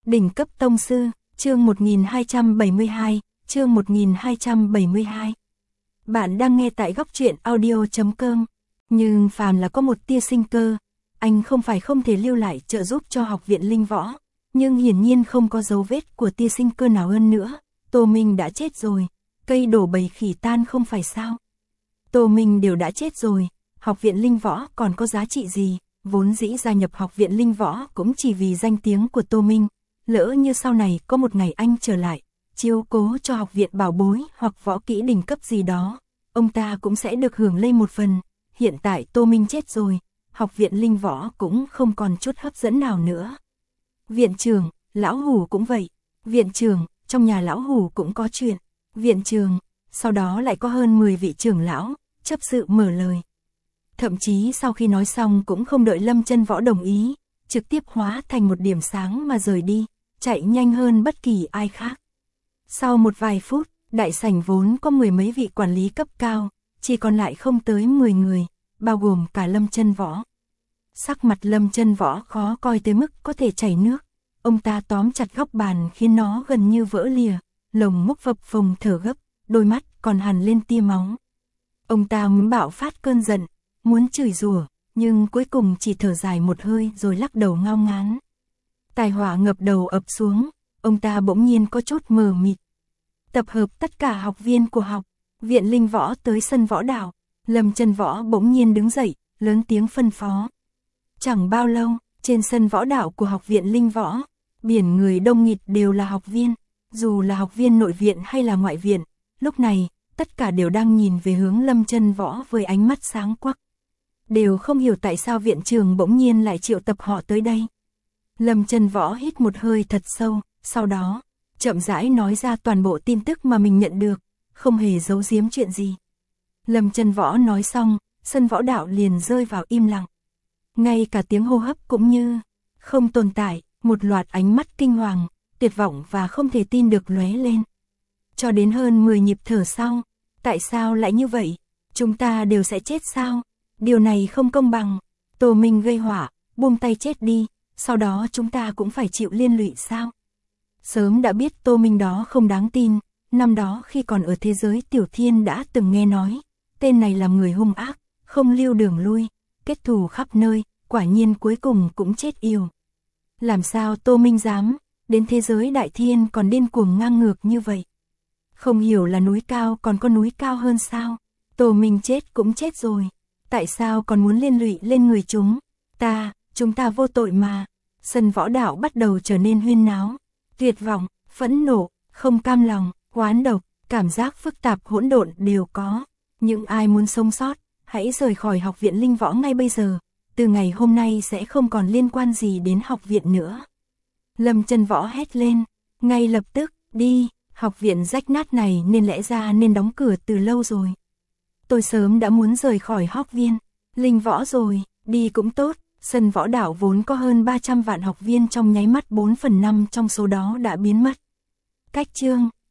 Đỉnh cấp tông sư, chương 1272, chương 1272. Bạn đang nghe tại góc truyện audio.com. Nhưng phàm là có một tia sinh cơ, anh không phải không thể lưu lại trợ giúp cho học viện Linh Võ. Nhưng hiển nhiên không có dấu vết của tia sinh cơ nào hơn nữa. Tô Minh đã chết rồi, cây đổ bầy khỉ tan không phải sao. Tô Minh đều đã chết rồi, học viện Linh Võ còn có giá trị gì, vốn dĩ gia nhập học viện Linh Võ cũng chỉ vì danh tiếng của Tô Minh. Lỡ như sau này có một ngày anh trở lại, chiếu cố cho học viện bảo bối hoặc võ kỹ đỉnh cấp gì đó, ông ta cũng sẽ được hưởng lây một phần. Hiện tại Tô Minh chết rồi, học viện Linh Võ cũng không còn chút hấp dẫn nào nữa. Viện trưởng, lão Hủ cũng vậy. Viện trưởng, trong nhà lão Hủ cũng có chuyện. Viện trưởng, sau đó lại có hơn 10 vị trưởng lão, chấp sự mở lời. Thậm chí sau khi nói xong cũng không đợi Lâm Chân Võ đồng ý, trực tiếp hóa thành một điểm sáng mà rời đi, chạy nhanh hơn bất kỳ ai khác. Sau một vài phút, đại sảnh vốn có mười mấy vị quản lý cấp cao, chỉ còn lại không tới 10 người, bao gồm cả Lâm Chân Võ. Sắc mặt Lâm Chân Võ khó coi tới mức có thể chảy nước. Ông ta tóm chặt góc bàn khiến nó gần như vỡ lìa, lồng ngực phập phồng thở gấp, đôi mắt còn hằn lên tia máu. Ông ta muốn bạo phát cơn giận, muốn chửi rủa, nhưng cuối cùng chỉ thở dài một hơi rồi lắc đầu ngao ngán. Tài hỏa ngập đầu ập xuống, ông ta bỗng nhiên có chút mờ mịt. Tập hợp tất cả học viên của học viện Linh Võ tới sân võ đảo. Lâm Chân Võ bỗng nhiên đứng dậy, lớn tiếng phân phó. Chẳng bao lâu, trên sân võ đảo của học viện Linh Võ, biển người đông nghịt đều là học viên, dù là học viên nội viện hay là ngoại viện. Lúc này, tất cả đều đang nhìn về hướng Lâm Chân Võ với ánh mắt sáng quắc. Đều không hiểu tại sao viện trưởng bỗng nhiên lại triệu tập họ tới đây. Lâm Chân Võ hít một hơi thật sâu, sau đó, chậm rãi nói ra toàn bộ tin tức mà mình nhận được, không hề giấu giếm chuyện gì. Lâm Chân Võ nói xong, sân võ đạo liền rơi vào im lặng. Ngay cả tiếng hô hấp cũng như không tồn tại, một loạt ánh mắt kinh hoàng, tuyệt vọng và không thể tin được lóe lên. Cho đến hơn 10 nhịp thở sau, tại sao lại như vậy? Chúng ta đều sẽ chết sao? Điều này không công bằng. Tô Minh gây họa, buông tay chết đi, sau đó chúng ta cũng phải chịu liên lụy sao? Sớm đã biết Tô Minh đó không đáng tin, năm đó khi còn ở thế giới Tiểu Thiên đã từng nghe nói, tên này là người hung ác, không lưu đường lui, kết thù khắp nơi, quả nhiên cuối cùng cũng chết yểu. Làm sao Tô Minh dám, đến thế giới Đại Thiên còn điên cuồng ngang ngược như vậy? Không hiểu là núi cao còn có núi cao hơn sao? Tô Minh chết cũng chết rồi, tại sao còn muốn liên lụy lên người chúng? Chúng ta vô tội mà. Sân võ đạo bắt đầu trở nên huyên náo, tuyệt vọng, phẫn nộ, không cam lòng, oán độc, cảm giác phức tạp hỗn độn đều có. Những ai muốn sống sót, hãy rời khỏi học viện Linh Võ ngay bây giờ, từ ngày hôm nay sẽ không còn liên quan gì đến học viện nữa. Lâm Chân Võ hét lên, ngay lập tức, đi, học viện rách nát này nên lẽ ra nên đóng cửa từ lâu rồi. Tôi sớm đã muốn rời khỏi học viện Linh Võ rồi, đi cũng tốt. Sân võ đảo vốn có hơn 300 vạn học viên, trong nháy mắt 4/5 trong số đó đã biến mất. Cách chương